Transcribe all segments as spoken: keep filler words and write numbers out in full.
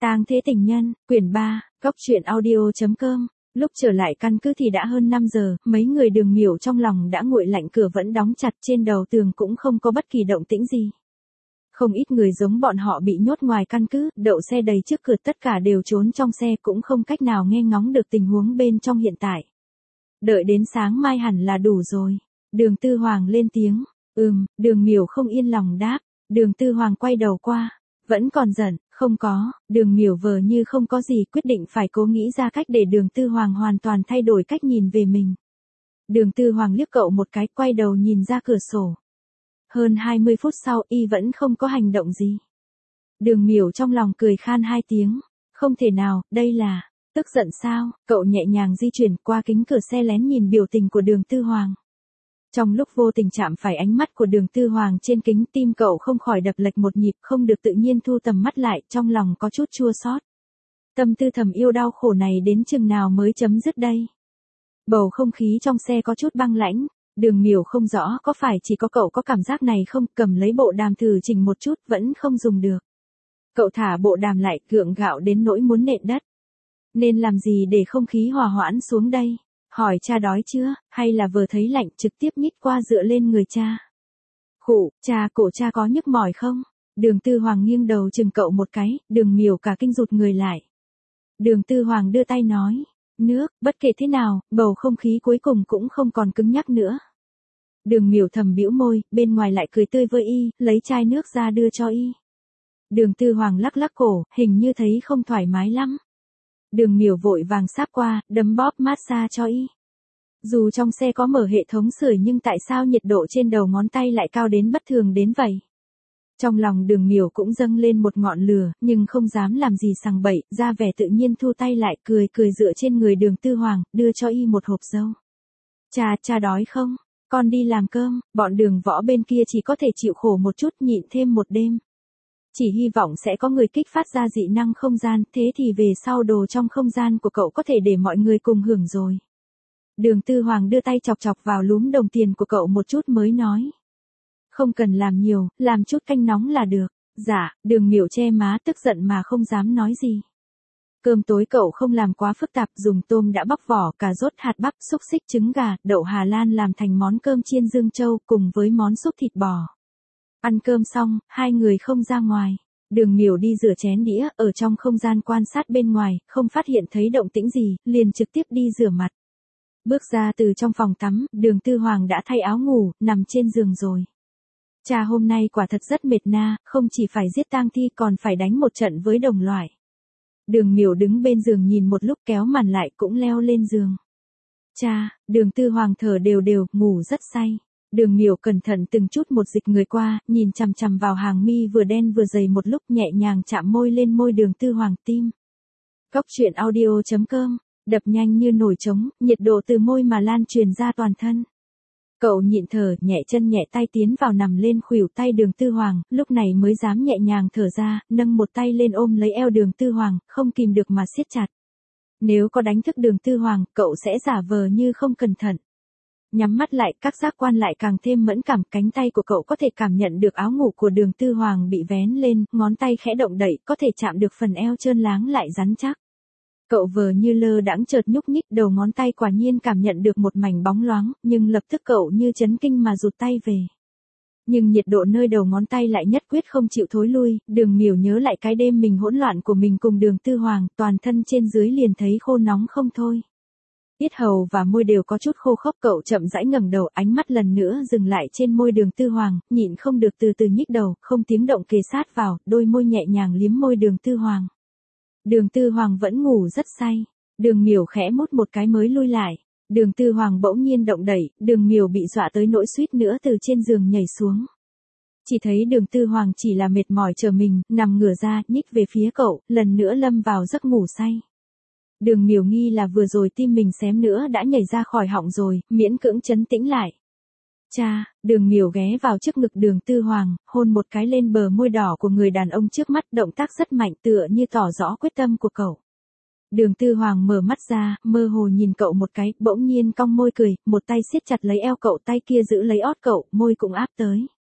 Tang Thế Tình Nhân, quyển ba, góc truyện audio chấm com. Lúc trở lại căn cứ thì đã hơn năm giờ, mấy người Đường Miểu trong lòng đã nguội lạnh, cửa vẫn đóng chặt, trên đầu tường cũng không có bất kỳ động tĩnh gì. Không ít người giống bọn họ bị nhốt ngoài căn cứ, đậu xe đầy trước cửa, tất cả đều trốn trong xe, cũng không cách nào nghe ngóng được tình huống bên trong hiện tại. Đợi đến sáng mai hẳn là đủ rồi. Đường Tư Hoàng lên tiếng. Ừm, Đường Miểu không yên lòng đáp. Đường Tư Hoàng quay đầu qua. Vẫn còn giận, không có. Đường Miểu vờ như không có gì, quyết định phải cố nghĩ ra cách để Đường Tư Hoàng hoàn toàn thay đổi cách nhìn về mình. Đường Tư Hoàng liếc cậu một cái, quay đầu nhìn ra cửa sổ. Hơn hai mươi phút sau, y vẫn không có hành động gì. Đường Miểu trong lòng cười khan hai tiếng. Không thể nào, đây là tức giận sao? Cậu nhẹ nhàng di chuyển qua kính cửa xe, lén nhìn biểu tình của Đường Tư Hoàng. Trong lúc vô tình chạm phải ánh mắt của Đường Tư Hoàng trên kính, tim cậu không khỏi đập lệch một nhịp, không được tự nhiên thu tầm mắt lại, trong lòng có chút chua xót. Tâm tư thầm yêu đau khổ này đến chừng nào mới chấm dứt đây? Bầu không khí trong xe có chút băng lãnh. Đường Miểu không rõ có phải chỉ có cậu có cảm giác này không, cầm lấy bộ đàm thử chỉnh một chút, vẫn không dùng được. Cậu thả bộ đàm lại, gượng gạo đến nỗi muốn nện đất. Nên làm gì để không khí hòa hoãn xuống đây? Hỏi cha đói chưa, hay là vừa thấy lạnh trực tiếp nhích qua dựa lên người cha? Khụ, cha, cổ cha có nhức mỏi không? Đường Tư Hoàng nghiêng đầu chừng cậu một cái, Đường Miểu cả kinh rụt người lại. Đường Tư Hoàng đưa tay nói, nước, bất kể thế nào, bầu không khí cuối cùng cũng không còn cứng nhắc nữa. Đường Miểu thầm bĩu môi, bên ngoài lại cười tươi với y, lấy chai nước ra đưa cho y. Đường Tư Hoàng lắc lắc cổ, hình như thấy không thoải mái lắm. Đường Miểu vội vàng sáp qua, đấm bóp massage cho y. Dù trong xe có mở hệ thống sưởi nhưng tại sao nhiệt độ trên đầu ngón tay lại cao đến bất thường đến vậy? Trong lòng Đường Miểu cũng dâng lên một ngọn lửa, nhưng không dám làm gì sằng bậy, ra vẻ tự nhiên thu tay lại, cười cười dựa trên người Đường Tư Hoàng, đưa cho y một hộp dâu. Cha, cha đói không? Con đi làm cơm, bọn Đường Võ bên kia chỉ có thể chịu khổ một chút, nhịn thêm một đêm. Chỉ hy vọng sẽ có người kích phát ra dị năng không gian, thế thì về sau đồ trong không gian của cậu có thể để mọi người cùng hưởng rồi. Đường Tư Hoàng đưa tay chọc chọc vào lúm đồng tiền của cậu một chút mới nói. Không cần làm nhiều, làm chút canh nóng là được. Dạ, Đường Miểu che má tức giận mà không dám nói gì. Cơm tối cậu không làm quá phức tạp, dùng tôm đã bóc vỏ, cà rốt, hạt bắp, xúc xích, trứng gà, đậu Hà Lan làm thành món cơm chiên Dương Châu cùng với món súp thịt bò. Ăn cơm xong, hai người không ra ngoài. Đường Miểu đi rửa chén đĩa, ở trong không gian quan sát bên ngoài, không phát hiện thấy động tĩnh gì, liền trực tiếp đi rửa mặt. Bước ra từ trong phòng tắm, Đường Tư Hoàng đã thay áo ngủ, nằm trên giường rồi. Cha hôm nay quả thật rất mệt na, không chỉ phải giết tang thi còn phải đánh một trận với đồng loại. Đường Miểu đứng bên giường nhìn một lúc, kéo màn lại cũng leo lên giường. Cha, Đường Tư Hoàng thở đều đều, ngủ rất say. Đường Miểu cẩn thận từng chút một dịch người qua, nhìn chằm chằm vào hàng mi vừa đen vừa dày một lúc, nhẹ nhàng chạm môi lên môi Đường Tư Hoàng. Tim. Góc truyện audio chấm com, đập nhanh như nổi trống, nhiệt độ từ môi mà lan truyền ra toàn thân. Cậu nhịn thở, nhẹ chân nhẹ tay tiến vào nằm lên khuỷu tay Đường Tư Hoàng, lúc này mới dám nhẹ nhàng thở ra, nâng một tay lên ôm lấy eo Đường Tư Hoàng, không kìm được mà siết chặt. Nếu có đánh thức Đường Tư Hoàng, cậu sẽ giả vờ như không cẩn thận. Nhắm mắt lại, các giác quan lại càng thêm mẫn cảm, cánh tay của cậu có thể cảm nhận được áo ngủ của Đường Tư Hoàng bị vén lên, ngón tay khẽ động đậy, có thể chạm được phần eo trơn láng lại rắn chắc. Cậu vờ như lơ đãng chợt nhúc nhích, đầu ngón tay quả nhiên cảm nhận được một mảnh bóng loáng, nhưng lập tức cậu như chấn kinh mà rụt tay về. Nhưng nhiệt độ nơi đầu ngón tay lại nhất quyết không chịu thối lui, Đường Miểu nhớ lại cái đêm mình hỗn loạn của mình cùng Đường Tư Hoàng, toàn thân trên dưới liền thấy khô nóng không thôi. Yết hầu và môi đều có chút khô khốc, cậu chậm rãi ngẩng đầu, ánh mắt lần nữa dừng lại trên môi Đường Tư Hoàng, nhịn không được từ từ nhích đầu, không tiếng động kề sát vào, đôi môi nhẹ nhàng liếm môi Đường Tư Hoàng. Đường Tư Hoàng vẫn ngủ rất say. Đường Miểu khẽ mút một cái mới lui lại. Đường Tư Hoàng bỗng nhiên động đẩy, Đường Miểu bị dọa tới nỗi suýt nữa từ trên giường nhảy xuống. Chỉ thấy Đường Tư Hoàng chỉ là mệt mỏi chờ mình, nằm ngửa ra, nhích về phía cậu, lần nữa lâm vào giấc ngủ say. Đường Miểu nghi là vừa rồi tim mình xém nữa đã nhảy ra khỏi họng rồi, miễn cưỡng trấn tĩnh lại. Cha, Đường Miểu ghé vào trước ngực Đường Tư Hoàng, hôn một cái lên bờ môi đỏ của người đàn ông trước mắt, động tác rất mạnh, tựa như tỏ rõ quyết tâm của cậu. Đường Tư Hoàng mở mắt ra, mơ hồ nhìn cậu một cái, bỗng nhiên cong môi cười, một tay siết chặt lấy eo cậu, tay kia giữ lấy ót cậu, môi cũng áp tới.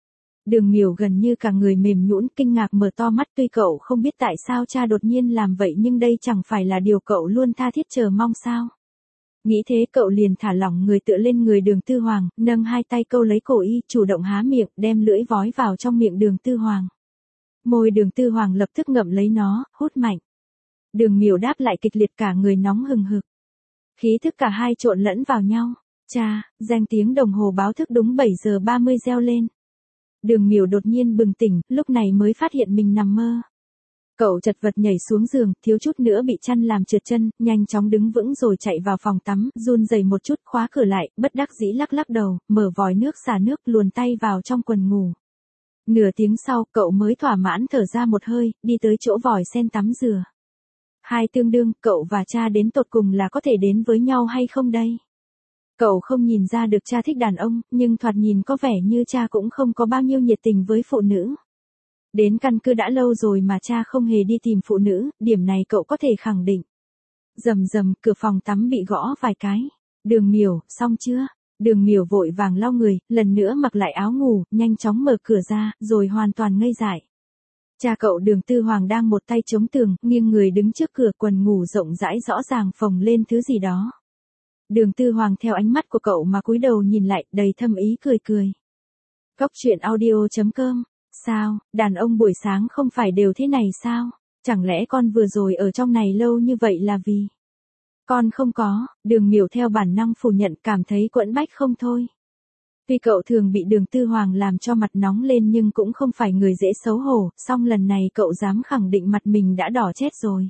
Đường Miểu gần như cả người mềm nhũn, kinh ngạc mở to mắt, tuy cậu không biết tại sao cha đột nhiên làm vậy nhưng đây chẳng phải là điều cậu luôn tha thiết chờ mong sao. Nghĩ thế cậu liền thả lỏng người tựa lên người Đường Tư Hoàng, nâng hai tay câu lấy cổ y, chủ động há miệng, đem lưỡi vói vào trong miệng Đường Tư Hoàng. Môi Đường Tư Hoàng lập tức ngậm lấy nó, hút mạnh. Đường Miểu đáp lại kịch liệt, cả người nóng hừng hực. Khí thức cả hai trộn lẫn vào nhau. Cha, reng tiếng đồng hồ báo thức đúng bảy giờ ba mươi reo lên. Đường Miểu đột nhiên bừng tỉnh, lúc này mới phát hiện mình nằm mơ. Cậu chật vật nhảy xuống giường, thiếu chút nữa bị chăn làm trượt chân, nhanh chóng đứng vững rồi chạy vào phòng tắm, run rẩy một chút, khóa cửa lại, bất đắc dĩ lắc lắc đầu, mở vòi nước xả nước, luồn tay vào trong quần ngủ. Nửa tiếng sau, cậu mới thỏa mãn thở ra một hơi, đi tới chỗ vòi sen tắm rửa. Hai tương đương, cậu và cha đến tột cùng là có thể đến với nhau hay không đây? Cậu không nhìn ra được cha thích đàn ông, nhưng thoạt nhìn có vẻ như cha cũng không có bao nhiêu nhiệt tình với phụ nữ. Đến căn cứ đã lâu rồi mà cha không hề đi tìm phụ nữ, điểm này cậu có thể khẳng định. Rầm rầm, cửa phòng tắm bị gõ vài cái. Đường Miểu, xong chưa? Đường Miểu vội vàng lau người, lần nữa mặc lại áo ngủ, nhanh chóng mở cửa ra, rồi hoàn toàn ngây dại. Cha cậu Đường Tư Hoàng đang một tay chống tường, nghiêng người đứng trước cửa, quần ngủ rộng rãi rõ ràng phồng lên thứ gì đó. Đường Tư Hoàng theo ánh mắt của cậu mà cúi đầu nhìn lại, đầy thâm ý cười cười. Góc truyện audio chấm com. Sao, đàn ông buổi sáng không phải đều thế này sao? Chẳng lẽ con vừa rồi ở trong này lâu như vậy là vì... Con không có, Đường Miểu theo bản năng phủ nhận, cảm thấy quẫn bách không thôi. Tuy cậu thường bị Đường Tư Hoàng làm cho mặt nóng lên nhưng cũng không phải người dễ xấu hổ, song lần này cậu dám khẳng định mặt mình đã đỏ chét rồi.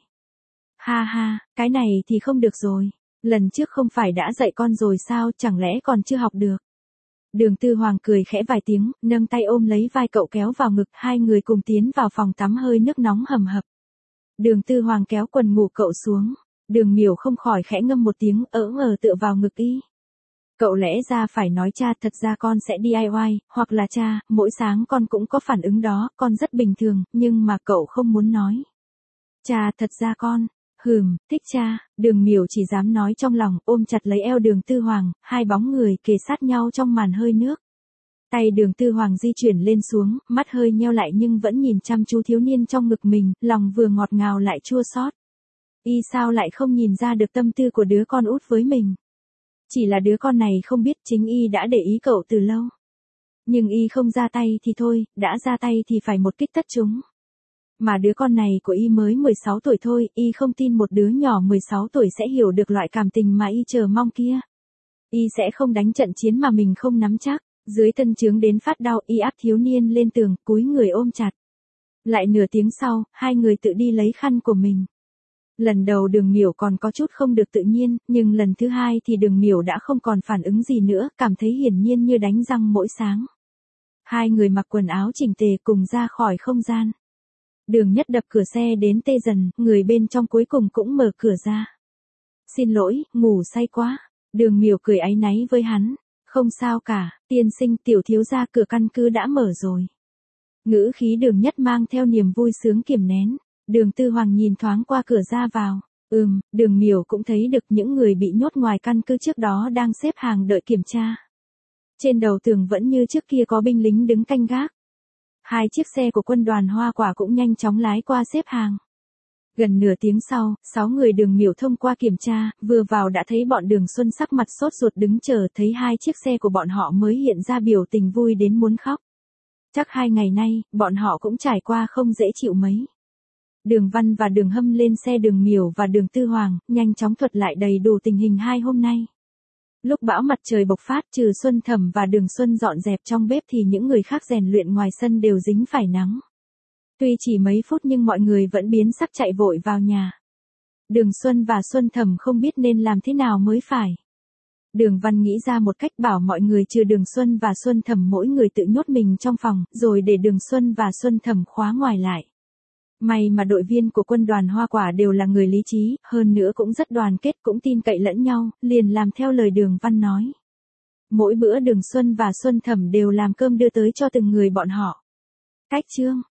Ha ha, cái này thì không được rồi. Lần trước không phải đã dạy con rồi sao, chẳng lẽ còn chưa học được. Đường Tư Hoàng cười khẽ vài tiếng, nâng tay ôm lấy vai cậu kéo vào ngực, hai người cùng tiến vào phòng tắm hơi nước nóng hầm hập. Đường Tư Hoàng kéo quần ngủ cậu xuống, Đường Miểu không khỏi khẽ ngâm một tiếng, ỡ ngờ tựa vào ngực y. Cậu lẽ ra phải nói cha, thật ra con sẽ đê i i, hoặc là cha, mỗi sáng con cũng có phản ứng đó, con rất bình thường, nhưng mà cậu không muốn nói. Cha, thật ra con... Hừm, thích cha, Đường Miểu chỉ dám nói trong lòng, ôm chặt lấy eo Đường Tư Hoàng, hai bóng người kề sát nhau trong màn hơi nước. Tay Đường Tư Hoàng di chuyển lên xuống, mắt hơi nheo lại nhưng vẫn nhìn chăm chú thiếu niên trong ngực mình, lòng vừa ngọt ngào lại chua xót. Y sao lại không nhìn ra được tâm tư của đứa con út với mình? Chỉ là đứa con này không biết chính Y đã để ý cậu từ lâu. Nhưng Y không ra tay thì thôi, đã ra tay thì phải một kích tất chúng. Mà đứa con này của Y mới mười sáu tuổi thôi, Y không tin một đứa nhỏ mười sáu tuổi sẽ hiểu được loại cảm tình mà Y chờ mong kia. Y sẽ không đánh trận chiến mà mình không nắm chắc. Dưới thân chướng đến phát đau, Y áp thiếu niên lên tường, cúi người ôm chặt. Lại nửa tiếng sau, hai người tự đi lấy khăn của mình. Lần đầu Đường Miểu còn có chút không được tự nhiên, nhưng lần thứ hai thì Đường Miểu đã không còn phản ứng gì nữa, cảm thấy hiển nhiên như đánh răng mỗi sáng. Hai người mặc quần áo chỉnh tề cùng ra khỏi không gian. Đường Nhất đập cửa xe đến tê dần, người bên trong cuối cùng cũng mở cửa ra. Xin lỗi, ngủ say quá. Đường Miểu cười áy náy với hắn. Không sao cả, tiên sinh, tiểu thiếu gia, cửa căn cứ đã mở rồi. Ngữ khí Đường Nhất mang theo niềm vui sướng kiềm nén. Đường Tư Hoàng nhìn thoáng qua cửa ra vào. Ừm, Đường Miểu cũng thấy được những người bị nhốt ngoài căn cứ trước đó đang xếp hàng đợi kiểm tra. Trên đầu tường vẫn như trước kia có binh lính đứng canh gác. Hai chiếc xe của quân đoàn Hoa Quả cũng nhanh chóng lái qua xếp hàng. Gần nửa tiếng sau, sáu người Đường Miểu thông qua kiểm tra, vừa vào đã thấy bọn Đường Xuân sắc mặt sốt ruột đứng chờ, thấy hai chiếc xe của bọn họ mới hiện ra biểu tình vui đến muốn khóc. Chắc hai ngày nay, bọn họ cũng trải qua không dễ chịu mấy. Đường Văn và Đường Hâm lên xe Đường Miểu và Đường Tư Hoàng, nhanh chóng thuật lại đầy đủ tình hình hai hôm nay. Lúc bão mặt trời bộc phát, trừ Xuân Thẩm và Đường Xuân dọn dẹp trong bếp thì những người khác rèn luyện ngoài sân đều dính phải nắng. Tuy chỉ mấy phút nhưng mọi người vẫn biến sắc chạy vội vào nhà. Đường Xuân và Xuân Thẩm không biết nên làm thế nào mới phải. Đường Văn nghĩ ra một cách bảo mọi người trừ Đường Xuân và Xuân Thẩm mỗi người tự nhốt mình trong phòng, rồi để Đường Xuân và Xuân Thẩm khóa ngoài lại. May mà đội viên của quân đoàn Hoa Quả đều là người lý trí, hơn nữa cũng rất đoàn kết, cũng tin cậy lẫn nhau, liền làm theo lời Đường Văn nói. Mỗi bữa Đường Xuân và Xuân Thẩm đều làm cơm đưa tới cho từng người bọn họ. Cách chương